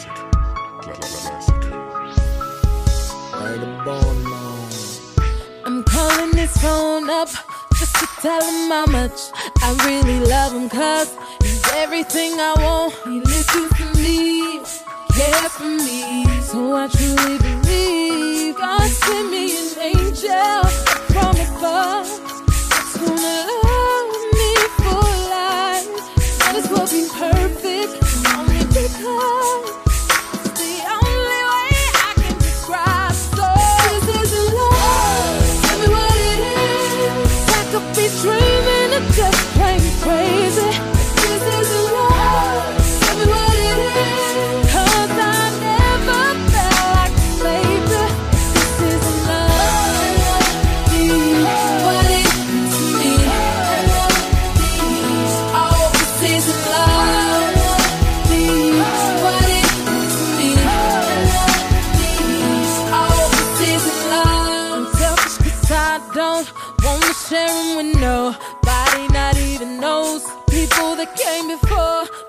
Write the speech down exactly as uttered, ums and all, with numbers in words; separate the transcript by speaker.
Speaker 1: Classic. Classic.
Speaker 2: I ain't born long.
Speaker 3: I'm calling his phone up just to tell him how much I really love him, cause he's everything I want. He listens to me, cares for me, so I truly believe God sent me an angel from above that's gonna love me for life. Might as well be perfect, only because it's the only way I can describe. So this is love, tell me what it is. I could be dreaming of just plain crazy. This is love, tell me what it is, cause I never felt like this, baby. This is love, what it is to me. Oh, this is love, what it is to me. Oh, this is love. I'm selfish cause I don't wanna share him with nobody, not even those people that came before.